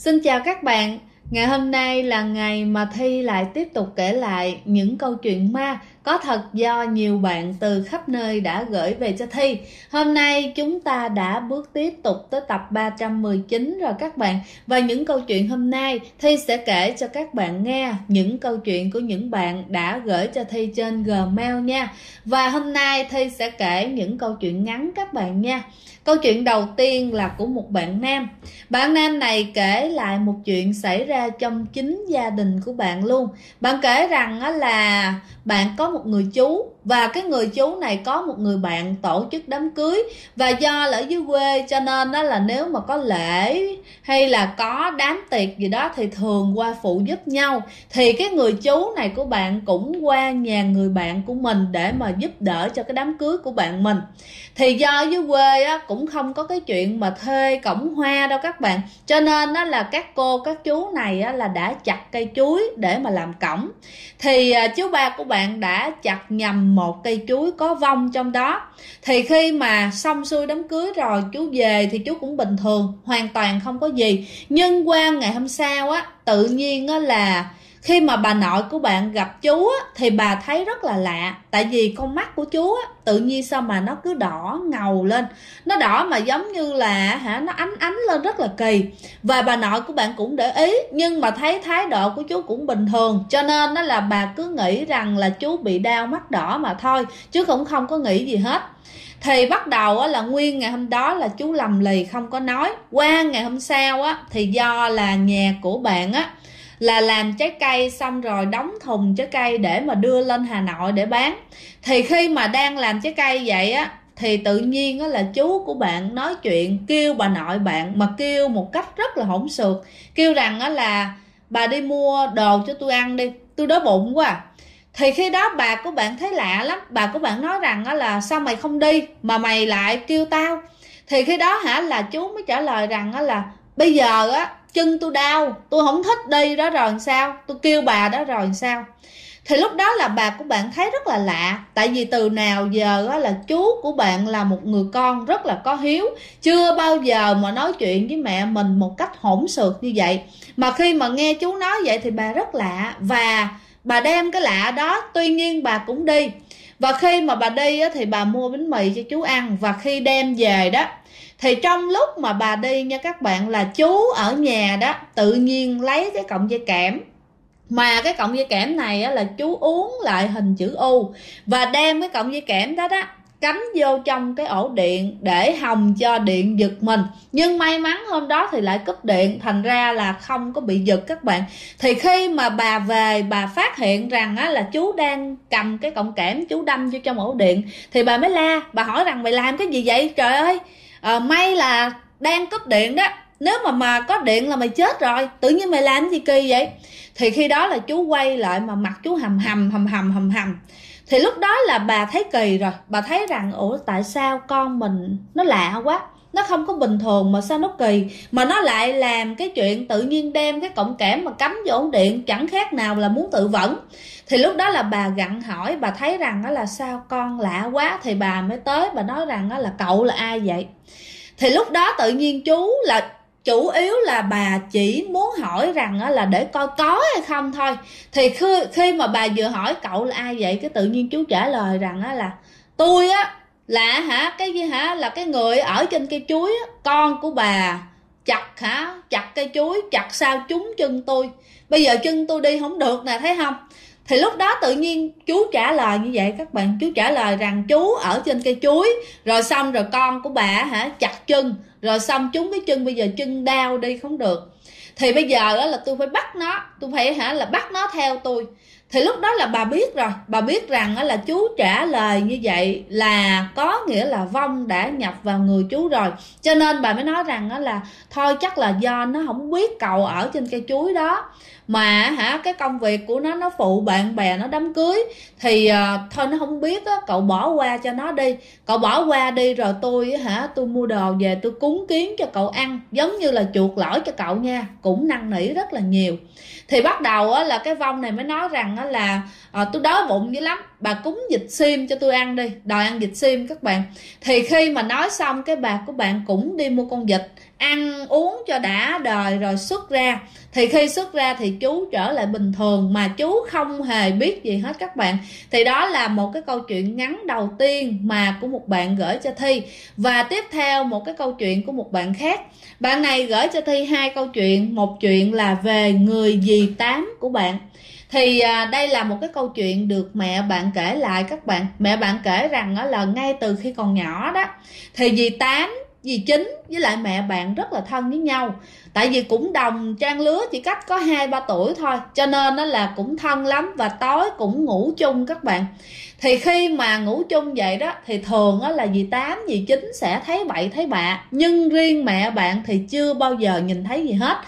Xin chào các bạn. Ngày hôm nay là ngày mà Thi lại tiếp tục kể lại những câu chuyện ma có thật do nhiều bạn từ khắp nơi đã gửi về cho Thi. Hôm nay chúng ta đã bước tiếp tục tới tập 319 rồi các bạn. Và những câu chuyện hôm nay Thi sẽ kể cho các bạn nghe những câu chuyện của những bạn đã gửi cho Thi trên Gmail nha. Và hôm nay Thi sẽ kể những câu chuyện ngắn các bạn nha. Câu chuyện đầu tiên là của một bạn nam. Bạn nam này kể lại một chuyện xảy ra trong chính gia đình của bạn luôn. Bạn kể rằng là bạn có một người chú, và cái người chú này có một người bạn tổ chức đám cưới. Và do ở dưới quê cho nên là nếu mà có lễ hay là có đám tiệc gì đó thì thường qua phụ giúp nhau. Thì cái người chú này của bạn cũng qua nhà người bạn của mình để mà giúp đỡ cho cái đám cưới của bạn mình. Thì do dưới quê cũng không có cái chuyện mà thuê cổng hoa đâu các bạn, cho nên là các cô các chú này là đã chặt cây chuối để mà làm cổng. Thì chú ba của bạn đã chặt nhầm một cây chuối có vong trong đó. Thì khi mà xong xuôi đám cưới rồi chú về thì chú cũng bình thường, hoàn toàn không có gì. Nhưng qua ngày hôm sau tự nhiên là khi mà bà nội của bạn gặp chú thì bà thấy rất là lạ. Tại vì con mắt của chú tự nhiên sao mà nó cứ đỏ ngầu lên. Nó đỏ mà giống như là nó ánh ánh lên rất là kỳ. Và bà nội của bạn cũng để ý, nhưng mà thấy thái độ của chú cũng bình thường, cho nên là bà cứ nghĩ rằng là chú bị đau mắt đỏ mà thôi, chứ cũng không có nghĩ gì hết. Thì bắt đầu là nguyên ngày hôm đó là chú lầm lì không có nói. Qua ngày hôm sau thì do là nhà của bạn là làm trái cây xong rồi đóng thùng trái cây để mà đưa lên Hà Nội để bán. Thì khi mà đang làm trái cây vậy thì tự nhiên là chú của bạn nói chuyện kêu bà nội bạn, mà kêu một cách rất là hỗn xược. Kêu rằng là bà đi mua đồ cho tôi ăn đi, tôi đói bụng quá. Thì khi đó bà của bạn thấy lạ lắm. Bà của bạn nói rằng là sao mày không đi mà mày lại kêu tao. Thì khi đó là chú mới trả lời rằng là bây giờ chân tôi đau, tôi không thích đi đó rồi sao, tôi kêu bà đó rồi sao. Thì lúc đó là bà của bạn thấy rất là lạ. Tại vì từ nào giờ là chú của bạn là một người con rất là có hiếu, chưa bao giờ mà nói chuyện với mẹ mình một cách hỗn xược như vậy. Mà khi mà nghe chú nói vậy thì bà rất lạ, và bà đem cái lạ đó, tuy nhiên bà cũng đi. Và khi mà bà đi thì bà mua bánh mì cho chú ăn. Và khi đem về đó thì trong lúc mà bà đi nha các bạn, là chú ở nhà đó tự nhiên lấy cái cọng dây kẽm. Mà cái cọng dây kẽm này là chú uốn lại hình chữ U, và đem cái cọng dây kẽm đó cắm vô trong cái ổ điện để hòng cho điện giật mình. Nhưng may mắn hôm đó thì lại cúp điện, thành ra là không có bị giật các bạn. Thì khi mà bà về, bà phát hiện rằng là chú đang cầm cái cọng kẽm chú đâm vô trong ổ điện. Thì bà mới la, bà hỏi rằng mày làm cái gì vậy trời ơi, may là đang cúp điện đó, nếu mà có điện là mày chết rồi, tự nhiên mày làm gì kỳ vậy. Thì khi đó là chú quay lại mà mặt chú hầm hầm. Thì lúc đó là bà thấy kỳ rồi. Bà thấy rằng ủa tại sao con mình nó lạ quá, nó không có bình thường mà sao nó kỳ, mà nó lại làm cái chuyện tự nhiên đem cái cọng kẽm mà cắm vô ổ điện, chẳng khác nào là muốn tự vẫn. Thì lúc đó là bà gặng hỏi, bà thấy rằng là sao con lạ quá. Thì bà mới tới, bà nói rằng là cậu là ai vậy. Thì lúc đó tự nhiên chú là chủ yếu là bà chỉ muốn hỏi rằng là để coi có hay không thôi. Thì khi mà bà vừa hỏi cậu là ai vậy, cái tự nhiên chú trả lời rằng là tôi là cái gì là cái người ở trên cây chuối con của bà chặt cây chuối, chặt sao trúng chân tôi, bây giờ chân tôi đi không được nè, thấy không. Thì lúc đó tự nhiên chú trả lời như vậy các bạn. Chú trả lời rằng chú ở trên cây chuối, rồi xong rồi con của bà chặt chân, rồi xong trúng cái chân, bây giờ chân đau đi không được. Thì bây giờ là tôi phải bắt nó, tôi phải là bắt nó theo tôi. Thì lúc đó là bà biết rồi, bà biết rằng là chú trả lời như vậy là có nghĩa là vong đã nhập vào người chú rồi. Cho nên bà mới nói rằng là thôi chắc là do nó không biết cậu ở trên cây chuối đó, mà cái công việc của nó phụ bạn bè nó đám cưới, thì thôi nó không biết cậu bỏ qua cho nó đi, cậu bỏ qua đi, rồi tôi mua đồ về tôi cúng kiến cho cậu ăn, giống như là chuộc lỗi cho cậu nha, cũng năn nỉ rất là nhiều. Thì bắt đầu là cái vong này mới nói rằng là tôi đói bụng dữ lắm, bà cúng vịt xiêm cho tôi ăn đi, đòi ăn vịt xiêm các bạn. Thì khi mà nói xong, cái bà của bạn cũng đi mua con vịt ăn uống cho đã đời rồi xuất ra. Thì khi xuất ra thì chú trở lại bình thường mà chú không hề biết gì hết các bạn. Thì đó là một cái câu chuyện ngắn đầu tiên mà của một bạn gửi cho Thi. Và tiếp theo một cái câu chuyện của một bạn khác. Bạn này gửi cho Thi 2 câu chuyện. Một chuyện là về người dì Tám của bạn. Thì đây là một cái câu chuyện được mẹ bạn kể lại các bạn. Mẹ bạn kể rằng là ngay từ khi còn nhỏ đó, thì dì Tám, dì Chính với lại mẹ bạn rất là thân với nhau. Tại vì cũng đồng trang lứa, chỉ cách có 2-3 tuổi thôi, cho nên nó là cũng thân lắm. Và tối cũng ngủ chung các bạn. Thì khi mà ngủ chung vậy đó, thì thường là dì Tám, dì Chính sẽ thấy bậy thấy bạ. Nhưng riêng mẹ bạn thì chưa bao giờ nhìn thấy gì hết.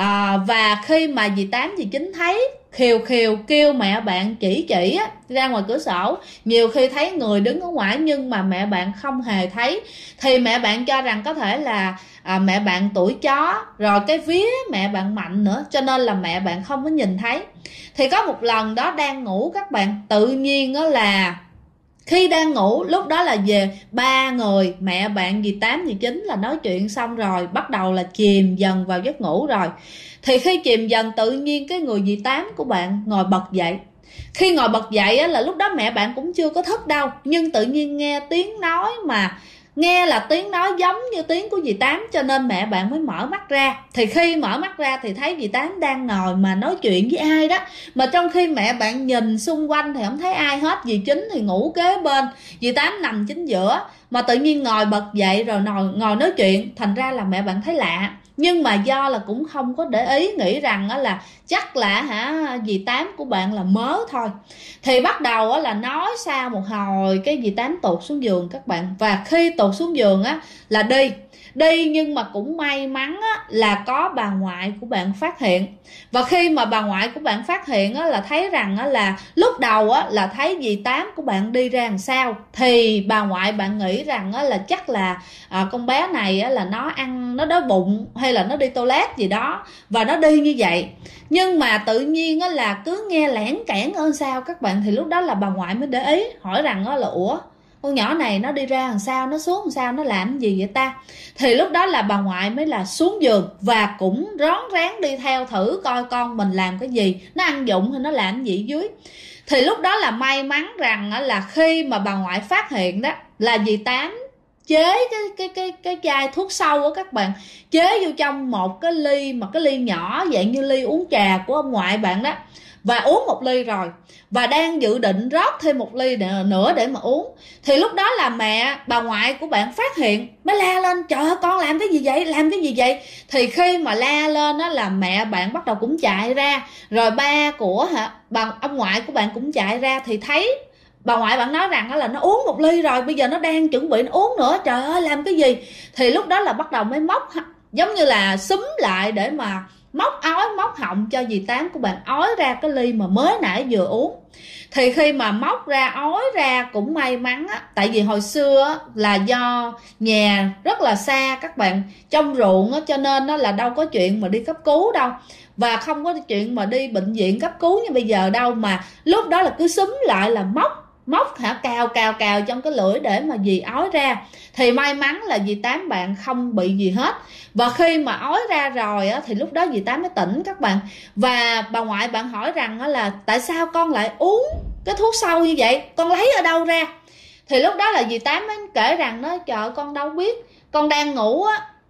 Và khi mà dì Tám, dì Chính thấy khều khều kêu mẹ bạn chỉ ra ngoài cửa sổ, nhiều khi thấy người đứng ở ngoài nhưng mà mẹ bạn không hề thấy. Thì mẹ bạn cho rằng có thể là mẹ bạn tuổi chó, rồi cái vía mẹ bạn mạnh nữa, cho nên là mẹ bạn không có nhìn thấy. Thì có một lần đó đang ngủ các bạn, tự nhiên là khi đang ngủ, lúc đó là về 3 người, mẹ bạn, dì Tám, dì Chính là nói chuyện xong rồi, bắt đầu là chìm dần vào giấc ngủ rồi. Thì khi chìm dần, tự nhiên cái người dì Tám của bạn ngồi bật dậy. Khi ngồi bật dậy là lúc đó mẹ bạn cũng chưa có thức đâu, nhưng tự nhiên nghe tiếng nói, mà nghe là tiếng nói giống như tiếng của dì Tám, cho nên mẹ bạn mới mở mắt ra. Thì khi mở mắt ra thì thấy dì Tám đang ngồi mà nói chuyện với ai đó. Mà trong khi mẹ bạn nhìn xung quanh thì không thấy ai hết. Dì Chính thì ngủ kế bên, dì Tám nằm chính giữa. Mà tự nhiên ngồi bật dậy rồi ngồi nói chuyện. Thành ra là mẹ bạn thấy lạ, nhưng mà do là cũng không có để ý, nghĩ rằng là chắc là dì Tám của bạn là mớ thôi. Thì bắt đầu là nói sau một hồi, cái dì Tám tụt xuống giường các bạn. Và khi tụt xuống giường là đi, nhưng mà cũng may mắn là có bà ngoại của bạn phát hiện. Và khi mà bà ngoại của bạn phát hiện là thấy rằng là lúc đầu là thấy dì Tám của bạn đi ra đằng sau. Thì bà ngoại bạn nghĩ rằng là chắc là con bé này là nó ăn, nó đói bụng hay là nó đi toilet gì đó và nó đi như vậy. Nhưng mà tự nhiên là cứ nghe lẻn cẻn ở sau các bạn. Thì lúc đó là bà ngoại mới để ý, hỏi rằng là ủa, con nhỏ này nó đi ra làm sao, nó xuống làm sao, nó làm gì vậy ta? Thì lúc đó là bà ngoại mới là xuống giường và cũng rón rén đi theo thử coi con mình làm cái gì, nó ăn vụng hay nó làm gì dưới. Thì lúc đó là may mắn rằng là khi mà bà ngoại phát hiện đó là dì Tám chế cái chai thuốc sâu á các bạn, chế vô trong một cái ly, mà cái ly nhỏ dạng như ly uống trà của ông ngoại bạn đó, và uống một ly rồi và đang dự định rót thêm một ly nữa để mà uống. Thì lúc đó là bà ngoại của bạn phát hiện, mới la lên, trời ơi con làm cái gì vậy, làm cái gì vậy? Thì khi mà la lên đó là mẹ bạn bắt đầu cũng chạy ra, rồi ba của ông ngoại của bạn cũng chạy ra. Thì thấy bà ngoại bạn nói rằng là nó uống một ly rồi, bây giờ nó đang chuẩn bị nó uống nữa, trời ơi làm cái gì? Thì lúc đó là bắt đầu mới móc, giống như là xúm lại để mà móc ói móc họng cho dì Tám của bạn ói ra cái ly mà mới nãy vừa uống. Thì khi mà móc ra ói ra cũng may mắn tại vì hồi xưa là do nhà rất là xa các bạn, trong ruộng cho nên là đâu có chuyện mà đi cấp cứu đâu, và không có chuyện mà đi bệnh viện cấp cứu như bây giờ đâu, mà lúc đó là cứ xúm lại là móc cào trong cái lưỡi để mà dì ói ra. Thì may mắn là dì Tám bạn không bị gì hết. Và khi mà ói ra rồi thì lúc đó dì Tám mới tỉnh các bạn. Và bà ngoại bạn hỏi rằng là tại sao con lại uống cái thuốc sâu như vậy, con lấy ở đâu ra? Thì lúc đó là dì Tám mới kể rằng đó, trời con đâu biết, con đang ngủ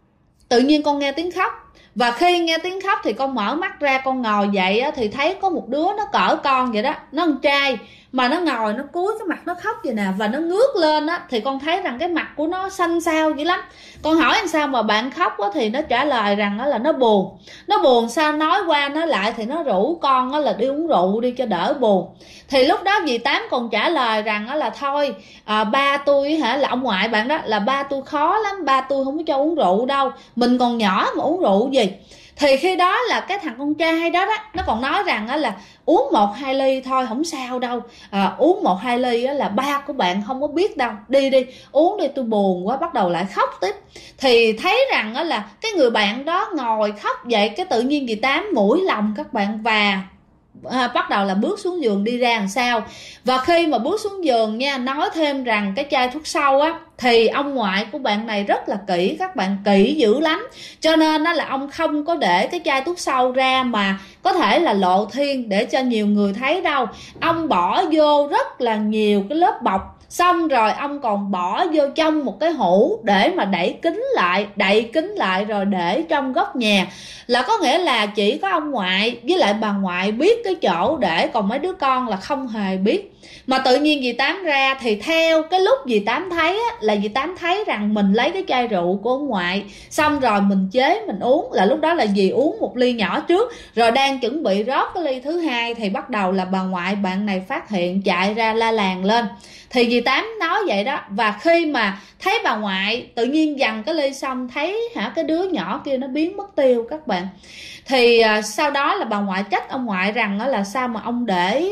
tự nhiên con nghe tiếng khóc. Và khi nghe tiếng khóc thì con mở mắt ra, con ngồi dậy thì thấy có một đứa nó cỡ con vậy đó, nó con trai mà nó ngồi, nó cúi cái mặt nó khóc vậy nè, và nó ngước lên thì con thấy rằng cái mặt của nó xanh xao dữ lắm. Con hỏi làm sao mà bạn khóc thì nó trả lời rằng là nó buồn. Sao nói qua nói lại thì nó rủ con là đi uống rượu đi cho đỡ buồn. Thì lúc đó dì Tám còn trả lời rằng là thôi ba tôi là ông ngoại bạn đó, là ba tôi khó lắm, ba tôi không có cho uống rượu đâu, mình còn nhỏ mà uống rượu gì. Thì khi đó là cái thằng con trai đó nó còn nói rằng là uống 1-2 ly thôi không sao đâu, uống 1-2 ly là ba của bạn không có biết đâu, đi uống đi, tôi buồn quá, bắt đầu lại khóc tiếp. Thì thấy rằng là cái người bạn đó ngồi khóc vậy, cái tự nhiên dì Tám mũi lòng các bạn, và bắt đầu là bước xuống giường đi ra làm sao. Và khi mà bước xuống giường nha, nói thêm rằng cái chai thuốc sâu á thì ông ngoại của bạn này rất là kỹ, các bạn, kỹ dữ lắm. Cho nên đó là ông không có để cái chai thuốc sâu ra mà có thể là lộ thiên để cho nhiều người thấy đâu. Ông bỏ vô rất là nhiều cái lớp bọc, xong rồi ông còn bỏ vô trong một cái hũ để mà đẩy kính lại rồi để trong góc nhà. Là có nghĩa là chỉ có ông ngoại với lại bà ngoại biết cái chỗ để, còn mấy đứa con là không hề biết. Mà tự nhiên dì Tám ra thì theo cái lúc dì Tám thấy á, là dì Tám thấy rằng mình lấy cái chai rượu của ông ngoại xong rồi mình chế mình uống. Là lúc đó là dì uống một ly nhỏ trước rồi đang chuẩn bị rót cái ly thứ hai thì bắt đầu là bà ngoại bạn này phát hiện, chạy ra la làng lên. Thì dì Tám nói vậy đó. Và khi mà thấy bà ngoại tự nhiên dằn cái ly xong thấy cái đứa nhỏ kia nó biến mất tiêu các bạn. Thì sau đó là bà ngoại trách ông ngoại rằng là sao mà ông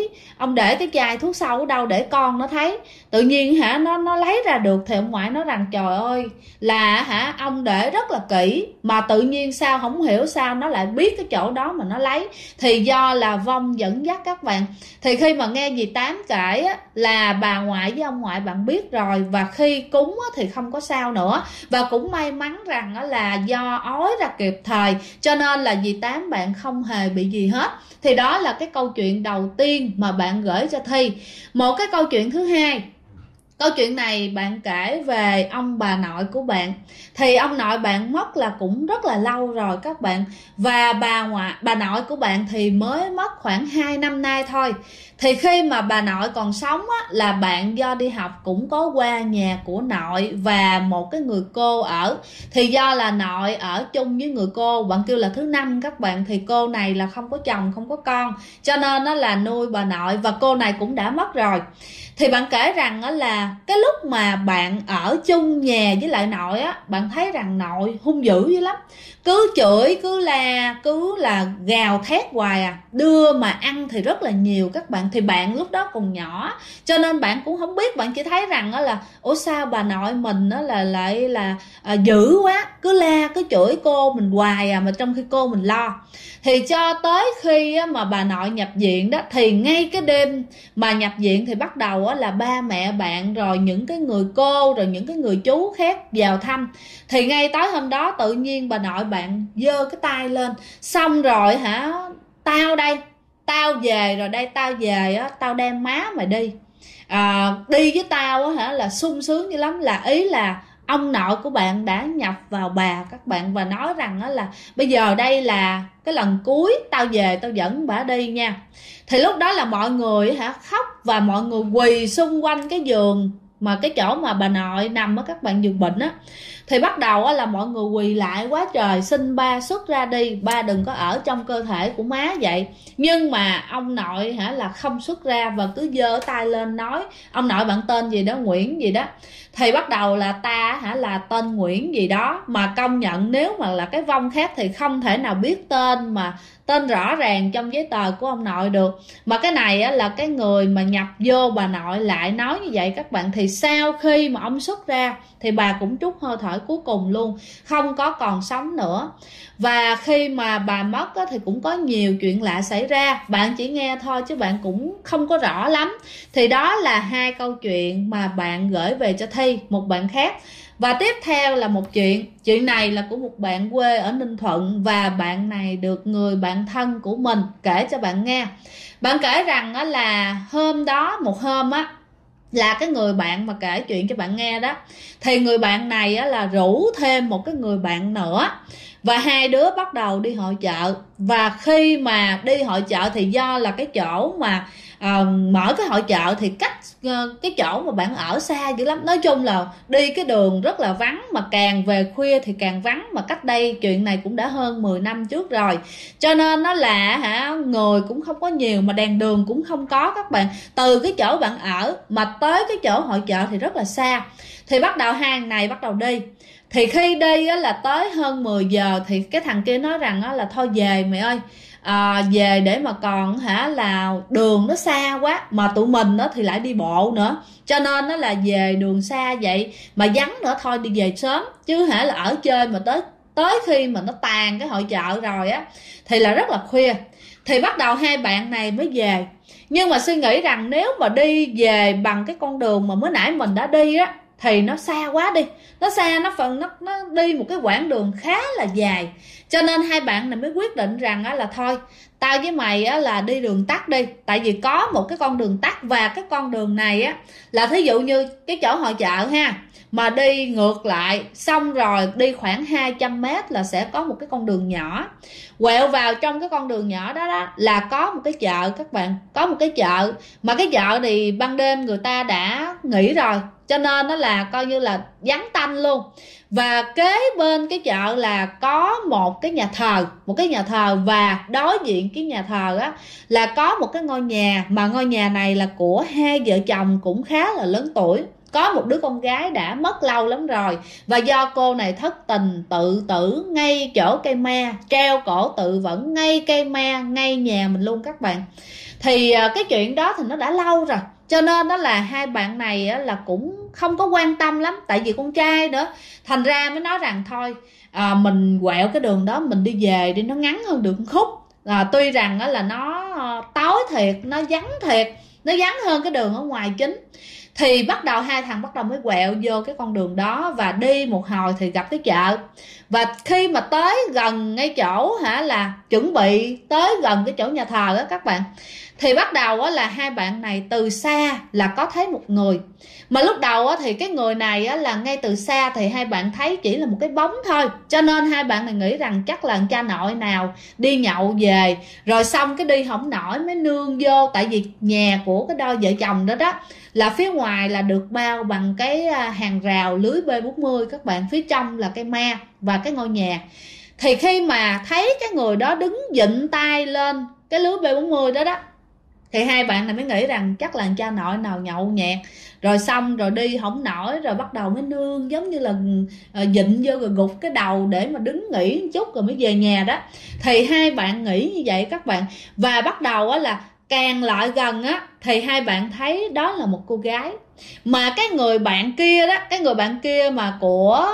để cái chai thuốc sâu ở đâu để con nó thấy, tự nhiên nó lấy ra được. Thì ông ngoại nói rằng trời ơi là ông để rất là kỹ mà tự nhiên sao không hiểu sao nó lại biết cái chỗ đó mà nó lấy. Thì do là vong dẫn dắt các bạn. Thì khi mà nghe dì Tám kể là bà ngoại với ông ngoại bạn biết rồi, và khi cúng thì không có sao nữa. Và cũng may mắn rằng là do ói ra kịp thời cho nên là dì Tám bạn không hề bị gì hết. Thì đó là cái câu chuyện đầu tiên mà bạn gửi cho Thi. Một cái câu chuyện thứ hai, câu chuyện này bạn kể về ông bà nội của bạn. Thì ông nội bạn mất là cũng rất là lâu rồi các bạn. Và bà nội của bạn thì mới mất khoảng 2 năm nay thôi. Thì khi mà bà nội còn sống á, là bạn do đi học cũng có qua nhà của nội và một cái người cô ở. Thì do là nội ở chung với người cô, bạn kêu là thứ năm các bạn, thì cô này là không có chồng không có con, cho nên nó là nuôi bà nội, và cô này cũng đã mất rồi. Thì bạn kể rằng là cái lúc mà bạn ở chung nhà với lại nội á, bạn thấy rằng nội hung dữ dữ lắm, cứ chửi cứ la cứ là gào thét hoài à. Đưa mà ăn thì rất là nhiều các bạn. Thì bạn lúc đó còn nhỏ cho nên bạn cũng không biết, bạn chỉ thấy rằng là ủa sao bà nội mình lại là dữ quá, cứ la cứ chửi cô mình hoài à, mà trong khi cô mình lo. Thì cho tới khi mà bà nội nhập viện đó, thì ngay cái đêm mà nhập viện thì bắt đầu là ba mẹ bạn rồi những cái người cô rồi những cái người chú khác vào thăm. Thì ngay tối hôm đó tự nhiên bà nội bạn giơ cái tay lên, xong rồi tao đây, tao về rồi đây, tao về á, tao đem má mày đi, đi với tao á là sung sướng dữ lắm. Là ý là ông nội của bạn đã nhập vào bà các bạn, và nói rằng là bây giờ đây là cái lần cuối, tao về tao dẫn bà đi nha. Thì lúc đó là mọi người khóc, và mọi người quỳ xung quanh cái giường mà cái chỗ mà bà nội nằm á các bạn, giường bệnh á. Thì bắt đầu là mọi người quỳ lại quá trời, xin ba xuất ra đi, ba đừng có ở trong cơ thể của má vậy. Nhưng mà ông nội là không xuất ra, và cứ giơ tay lên nói ông nội bạn tên gì đó, Nguyễn gì đó. Thì bắt đầu là ta là tên Nguyễn gì đó, mà công nhận nếu mà là cái vong khác thì không thể nào biết tên mà tên rõ ràng trong giấy tờ của ông nội được. Mà cái này là cái người mà nhập vô bà nội lại nói như vậy các bạn. Thì sau khi mà ông xuất ra thì bà cũng trút hơi thở cuối cùng luôn, không có còn sống nữa. Và khi mà bà mất thì cũng có nhiều chuyện lạ xảy ra, bạn chỉ nghe thôi chứ bạn cũng không có rõ lắm. Thì đó là hai câu chuyện mà bạn gửi về cho Thi, một bạn khác. Và tiếp theo là một chuyện này là của một bạn quê ở Ninh Thuận, và bạn này được người bạn thân của mình kể cho bạn nghe. Bạn kể rằng là hôm đó, một hôm là cái người bạn mà kể chuyện cho bạn nghe đó, thì người bạn này là rủ thêm một cái người bạn nữa, và hai đứa bắt đầu đi hội chợ. Và khi mà đi hội chợ thì do là cái chỗ mà mở cái hội chợ thì cách cái chỗ mà bạn ở xa dữ lắm. Nói chung là đi cái đường rất là vắng, mà càng về khuya thì càng vắng. Mà cách đây chuyện này cũng đã hơn 10 năm trước rồi, cho nên nó là người cũng không có nhiều, mà đèn đường cũng không có các bạn. Từ cái chỗ bạn ở mà tới cái chỗ hội chợ thì rất là xa. Thì bắt đầu hai thằng này bắt đầu đi. Thì khi đi là tới hơn 10 giờ thì cái thằng kia nói rằng là thôi về mày ơi, về để mà còn là đường nó xa quá, mà tụi mình thì lại đi bộ nữa, cho nên nó là về đường xa vậy mà vắng nữa, thôi đi về sớm chứ là ở chơi mà tới khi mà nó tàn cái hội chợ rồi thì là rất là khuya. Thì bắt đầu hai bạn này mới về. Nhưng mà suy nghĩ rằng nếu mà đi về bằng cái con đường mà mới nãy mình đã đi á thì nó xa quá đi, nó xa, nó đi một cái quãng đường khá là dài. Cho nên hai bạn này mới quyết định rằng á là thôi tao với mày á là đi đường tắt đi. Tại vì có một cái con đường tắt, và cái con đường này á là thí dụ như cái chỗ hội chợ ha, mà đi ngược lại xong rồi đi khoảng 200 mét là sẽ có một cái con đường nhỏ. Quẹo vào trong cái con đường nhỏ đó là có một cái chợ các bạn, có một cái chợ mà cái chợ thì ban đêm người ta đã nghỉ rồi, cho nên nó là coi như là vắng tanh luôn. Và kế bên cái chợ là có một cái nhà thờ, và đối diện cái nhà thờ á là có một cái ngôi nhà, mà ngôi nhà này là của hai vợ chồng cũng khá là lớn tuổi. Có một đứa con gái đã mất lâu lắm rồi, và do cô này thất tình tự tử ngay chỗ cây me, treo cổ tự vẫn ngay cây me, ngay nhà mình luôn các bạn. Thì cái chuyện đó thì nó đã lâu rồi, cho nên đó là hai bạn này là cũng không có quan tâm lắm, tại vì con trai nữa, thành ra mới nói rằng thôi mình quẹo cái đường đó mình đi về đi, nó ngắn hơn được một khúc. Tuy rằng là nó tối thiệt, nó vắng thiệt, nó vắng hơn cái đường ở ngoài chính. Thì bắt đầu hai thằng bắt đầu mới quẹo vô cái con đường đó, và đi một hồi thì gặp cái chợ. Và khi mà tới gần ngay chỗ là chuẩn bị tới gần cái chỗ nhà thờ đó các bạn, thì bắt đầu là hai bạn này từ xa là có thấy một người. Mà lúc đầu thì cái người này là ngay từ xa thì hai bạn thấy chỉ là một cái bóng thôi, cho nên hai bạn này nghĩ rằng chắc là cha nội nào đi nhậu về rồi xong cái đi không nổi mới nương vô. Tại vì nhà của cái đôi vợ chồng đó là phía ngoài là được bao bằng cái hàng rào lưới B40 các bạn, phía trong là cây me và cái ngôi nhà. Thì khi mà thấy cái người đó đứng vịn tay lên cái lưới B40 đó thì hai bạn này mới nghĩ rằng chắc là cha nội nào nhậu nhẹt rồi xong rồi đi không nổi, rồi bắt đầu mới nương giống như là vịn vô rồi gục cái đầu để mà đứng nghỉ một chút rồi mới về nhà đó. Thì hai bạn nghĩ như vậy các bạn, và bắt đầu là càng lại gần thì hai bạn thấy đó là một cô gái. Mà cái người bạn kia đó, cái người bạn kia mà của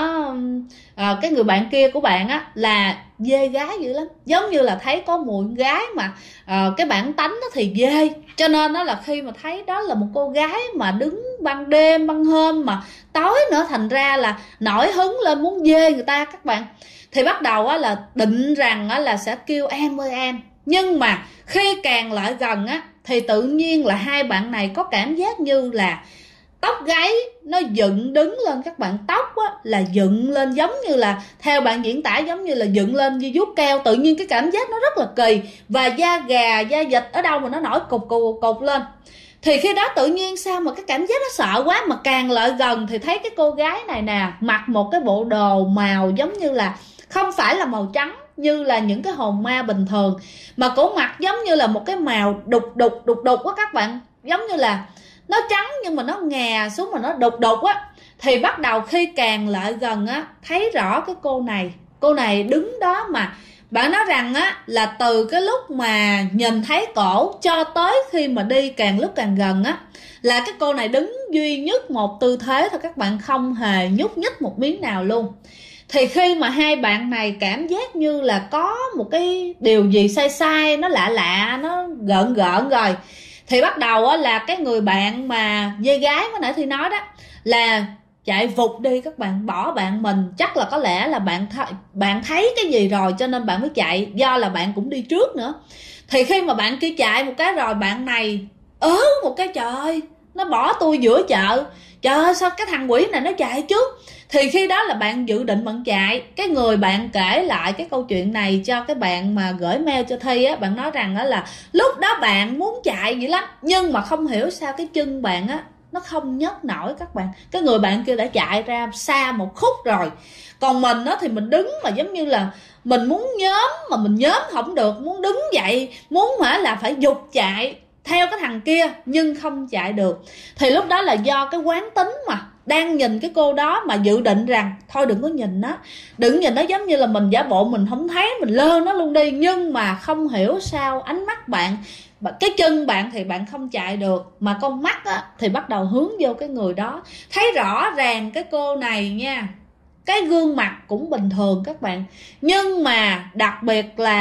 cái người bạn kia của bạn là dê gái dữ lắm, giống như là thấy có mùi gái mà cái bản tánh nó thì dê, cho nên đó là khi mà thấy đó là một cô gái mà đứng ban đêm ban hôm mà tối nữa, thành ra là nổi hứng lên muốn dê người ta các bạn. Thì bắt đầu là định rằng là sẽ kêu em ơi em. Nhưng mà khi càng lại gần thì tự nhiên là hai bạn này có cảm giác như là tóc gáy nó dựng đứng lên các bạn. Tóc là dựng lên giống như là, theo bạn diễn tả giống như là dựng lên như vuốt keo. Tự nhiên cái cảm giác nó rất là kỳ, và da gà da vịt ở đâu mà nó nổi cục lên. Thì khi đó tự nhiên sao mà cái cảm giác nó sợ quá, mà càng lại gần thì thấy cái cô gái này nè mặc một cái bộ đồ màu giống như là không phải là màu trắng như là những cái hồn ma bình thường, mà cổ mặc giống như là một cái màu đục á các bạn, giống như là nó trắng nhưng mà nó ngà xuống mà nó đục á. Thì bắt đầu khi càng lại gần thấy rõ cái cô này đứng đó, mà bạn nói rằng là từ cái lúc mà nhìn thấy cổ cho tới khi mà đi càng lúc càng gần là cái cô này đứng duy nhất một tư thế thôi các bạn, không hề nhúc nhích một miếng nào luôn. Thì khi mà hai bạn này cảm giác như là có một cái điều gì sai, nó lạ, nó gợn rồi, thì bắt đầu là cái người bạn mà dê gái mới nãy thì nói đó là chạy vụt đi các bạn, bỏ bạn mình. Chắc là có lẽ là bạn thấy cái gì rồi cho nên bạn mới chạy, do là bạn cũng đi trước nữa. Thì khi mà bạn kia chạy một cái rồi, bạn này một cái trời ơi, nó bỏ tôi giữa chợ, trời ơi sao cái thằng quỷ này nó chạy trước. Thì khi đó là bạn dự định bạn chạy. Cái người bạn kể lại cái câu chuyện này cho cái bạn mà gửi mail cho Thi bạn nói rằng là lúc đó bạn muốn chạy vậy lắm, nhưng mà không hiểu sao cái chân bạn nó không nhấc nổi các bạn. Cái người bạn kia đã chạy ra xa một khúc rồi, còn mình thì mình đứng mà giống như là mình muốn nhóm mà mình nhóm không được, muốn đứng dậy, muốn là phải giục chạy theo cái thằng kia nhưng không chạy được. Thì lúc đó là do cái quán tính mà đang nhìn cái cô đó mà dự định rằng thôi đừng có nhìn nó, giống như là mình giả bộ mình không thấy, mình lơ nó luôn đi. Nhưng mà không hiểu sao ánh mắt bạn, cái chân bạn thì bạn không chạy được, mà con mắt thì bắt đầu hướng vô cái người đó. Thấy rõ ràng cái cô này nha, cái gương mặt cũng bình thường các bạn, nhưng mà đặc biệt là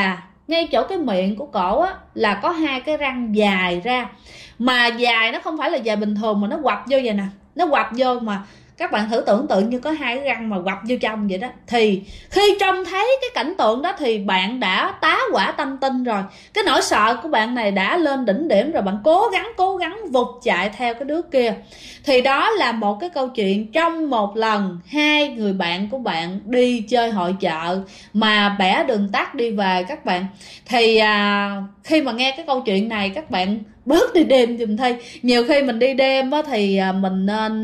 ngay chỗ cái miệng của cổ á là có hai cái răng dài ra, mà dài nó không phải là dài bình thường mà nó quặp vô vậy nè, nó quặp vô mà các bạn thử tưởng tượng như có hai cái răng mà quặp vô trong vậy đó. Thì khi trông thấy cái cảnh tượng đó thì bạn đã tá hỏa tâm tinh rồi, cái nỗi sợ của bạn này đã lên đỉnh điểm rồi, bạn cố gắng vụt chạy theo cái đứa kia. Thì đó là một cái câu chuyện trong một lần hai người bạn của bạn đi chơi hội chợ mà bẻ đường tắt đi về các bạn. Thì khi mà nghe cái câu chuyện này các bạn bớt đi đêm giùm Thi. Nhiều khi mình đi đêm á, thì mình nên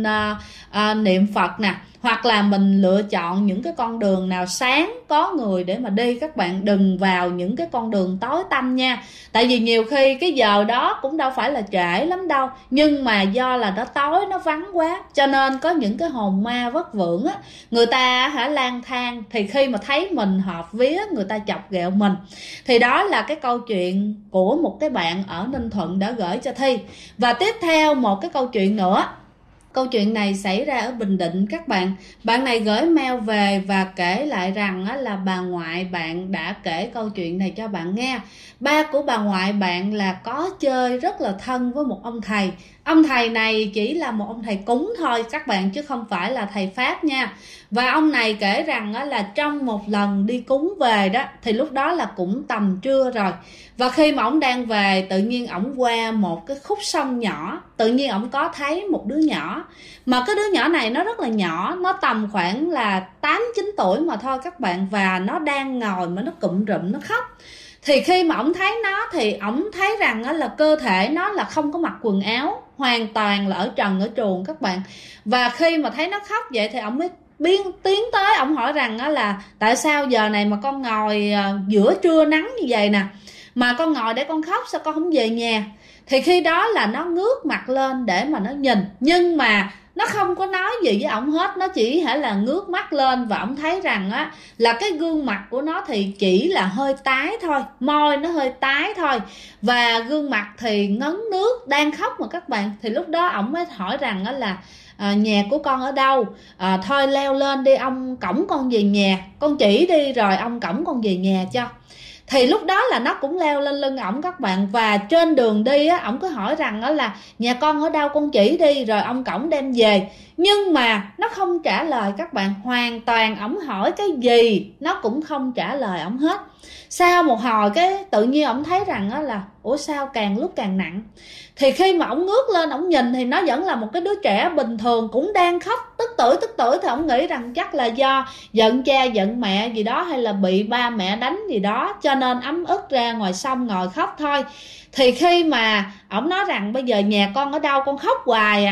niệm Phật nè, hoặc là mình lựa chọn những cái con đường nào sáng có người để mà đi. Các bạn đừng vào những cái con đường tối tăm nha, tại vì nhiều khi cái giờ đó cũng đâu phải là trễ lắm đâu, nhưng mà do là nó tối nó vắng quá cho nên có những cái hồn ma vất vưởng á, người ta lang thang, thì khi mà thấy mình hợp vía người ta chọc ghẹo mình. Thì đó là cái câu chuyện của một cái bạn ở Ninh Thuận đã gửi cho Thi. Và tiếp theo một cái câu chuyện nữa. Câu chuyện này xảy ra ở Bình Định các bạn. Bạn này gửi mail về và kể lại rằng là bà ngoại bạn đã kể câu chuyện này cho bạn nghe. Ba của bà ngoại bạn là có chơi rất là thân với một ông thầy. Ông thầy này chỉ là một ông thầy cúng thôi các bạn, chứ không phải là thầy Pháp nha. Và ông này kể rằng là trong một lần đi cúng về đó, thì lúc đó là cũng tầm trưa rồi. Và khi mà ông đang về, tự nhiên ổng qua một cái khúc sông nhỏ, tự nhiên ổng có thấy một đứa nhỏ. Mà cái đứa nhỏ này nó rất là nhỏ, nó tầm khoảng là 8-9 tuổi mà thôi các bạn. Và nó đang ngồi mà nó cụm rụm nó khóc. Thì khi mà ổng thấy nó thì ổng thấy rằng là cơ thể nó là không có mặc quần áo, hoàn toàn là ở trần ở truồng các bạn. Và khi mà thấy nó khóc vậy thì ổng mới tiến tới, ổng hỏi rằng là tại sao giờ này mà con ngồi giữa trưa nắng như vậy nè, mà con ngồi để con khóc, sao con không về nhà? Thì khi đó là nó ngước mặt lên để mà nó nhìn, nhưng mà nó không có nói gì với ổng hết, nó chỉ là ngước mắt lên. Và ổng thấy rằng là cái gương mặt của nó thì chỉ là hơi tái thôi, môi nó hơi tái thôi, và gương mặt thì ngấn nước, đang khóc mà các bạn. Thì lúc đó ổng mới hỏi rằng là nhà của con ở đâu, thôi leo lên đi, ông cõng con về nhà, con chỉ đi rồi ông cõng con về nhà cho. Thì lúc đó là nó cũng leo lên lưng ổng các bạn. Và trên đường đi ổng cứ hỏi rằng là nhà con ở đâu, con chỉ đi rồi ông cõng đem về. Nhưng mà nó không trả lời các bạn, hoàn toàn ổng hỏi cái gì nó cũng không trả lời ổng hết. Sau một hồi cái tự nhiên ổng thấy rằng là ủa sao càng lúc càng nặng. Thì khi mà ổng ngước lên ổng nhìn thì nó vẫn là một cái đứa trẻ bình thường, cũng đang khóc tức tưởi. Thì ổng nghĩ rằng chắc là do giận cha giận mẹ gì đó, hay là bị ba mẹ đánh gì đó, cho nên ấm ức ra ngoài sông ngồi khóc thôi. Thì khi mà ổng nói rằng bây giờ nhà con ở đâu, con khóc hoài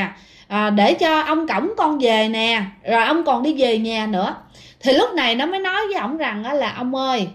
để cho ông cõng con về nè, rồi ông còn đi về nhà nữa. Thì lúc này nó mới nói với ổng rằng là ông ơi,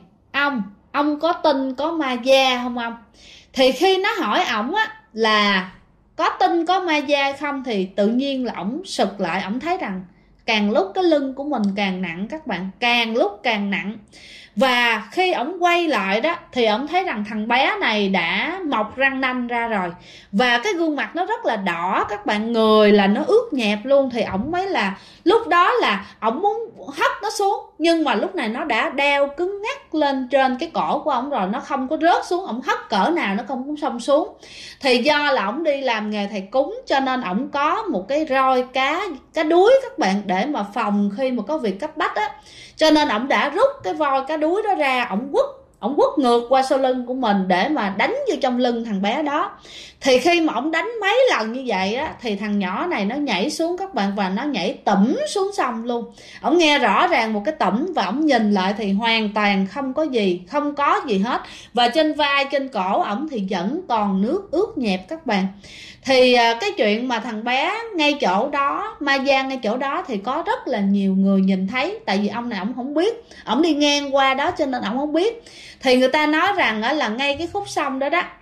ông có tin có ma da không ông? Thì khi nó hỏi ổng là có tin có ma da không, thì tự nhiên là ổng sực lại, ổng thấy rằng càng lúc cái lưng của mình càng nặng các bạn, càng lúc càng nặng. Và khi ổng quay lại đó thì ổng thấy rằng thằng bé này đã mọc răng nanh ra rồi, và cái gương mặt nó rất là đỏ các bạn, người là nó ướt nhẹp luôn. Thì ổng mới là lúc đó là ổng muốn hất nó xuống, nhưng mà lúc này nó đã đeo cứng ngắc lên trên cái cổ của ổng rồi, nó không có rớt xuống, ổng hất cỡ nào nó không có xông xuống. Thì do là ổng đi làm nghề thầy cúng cho nên ổng có một cái roi cá đuối các bạn, để mà phòng khi mà có việc cấp bách cho nên ổng đã rút cái voi cá đuối đó ra, ổng quất ngược qua sau lưng của mình để mà đánh vô trong lưng thằng bé đó. Thì khi mà ổng đánh mấy lần như vậy thì thằng nhỏ này nó nhảy xuống các bạn, và nó nhảy tủm xuống sông luôn. Ổng nghe rõ ràng một cái tủm, và ổng nhìn lại thì hoàn toàn không có gì hết. Và trên vai trên cổ ổng thì vẫn còn nước ướt nhẹp các bạn. Thì cái chuyện mà thằng bé ngay chỗ đó, ma da ngay chỗ đó, thì có rất là nhiều người nhìn thấy. Tại vì ông này ổng không biết, ổng đi ngang qua đó cho nên ổng không biết. Thì người ta nói rằng là ngay cái khúc sông đó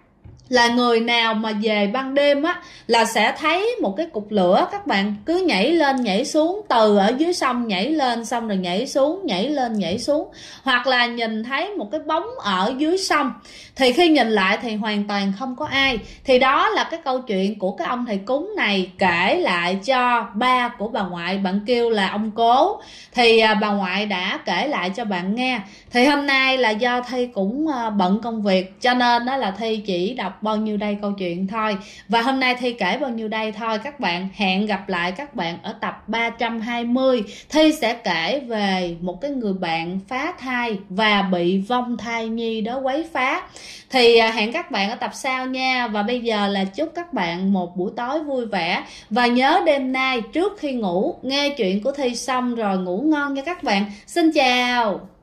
là người nào mà về ban đêm á là sẽ thấy một cái cục lửa, các bạn cứ nhảy lên nhảy xuống, từ ở dưới sông nhảy lên xong rồi nhảy xuống, nhảy lên nhảy xuống, hoặc là nhìn thấy một cái bóng ở dưới sông, thì khi nhìn lại thì hoàn toàn không có ai. Thì đó là cái câu chuyện của cái ông thầy cúng này kể lại cho ba của bà ngoại, bạn kêu là ông Cố, thì bà ngoại đã kể lại cho bạn nghe. Thì hôm nay là do Thi cũng bận công việc cho nên đó là Thi chỉ đọc bao nhiêu đây câu chuyện thôi, và hôm nay Thi kể bao nhiêu đây thôi các bạn. Hẹn gặp lại các bạn ở tập 320. Thi sẽ kể về một cái người bạn phá thai và bị vong thai nhi đó quấy phá. Thì hẹn các bạn ở tập sau nha. Và bây giờ là chúc các bạn một buổi tối vui vẻ, và nhớ đêm nay trước khi ngủ nghe chuyện của Thi xong rồi ngủ ngon nha các bạn. Xin chào.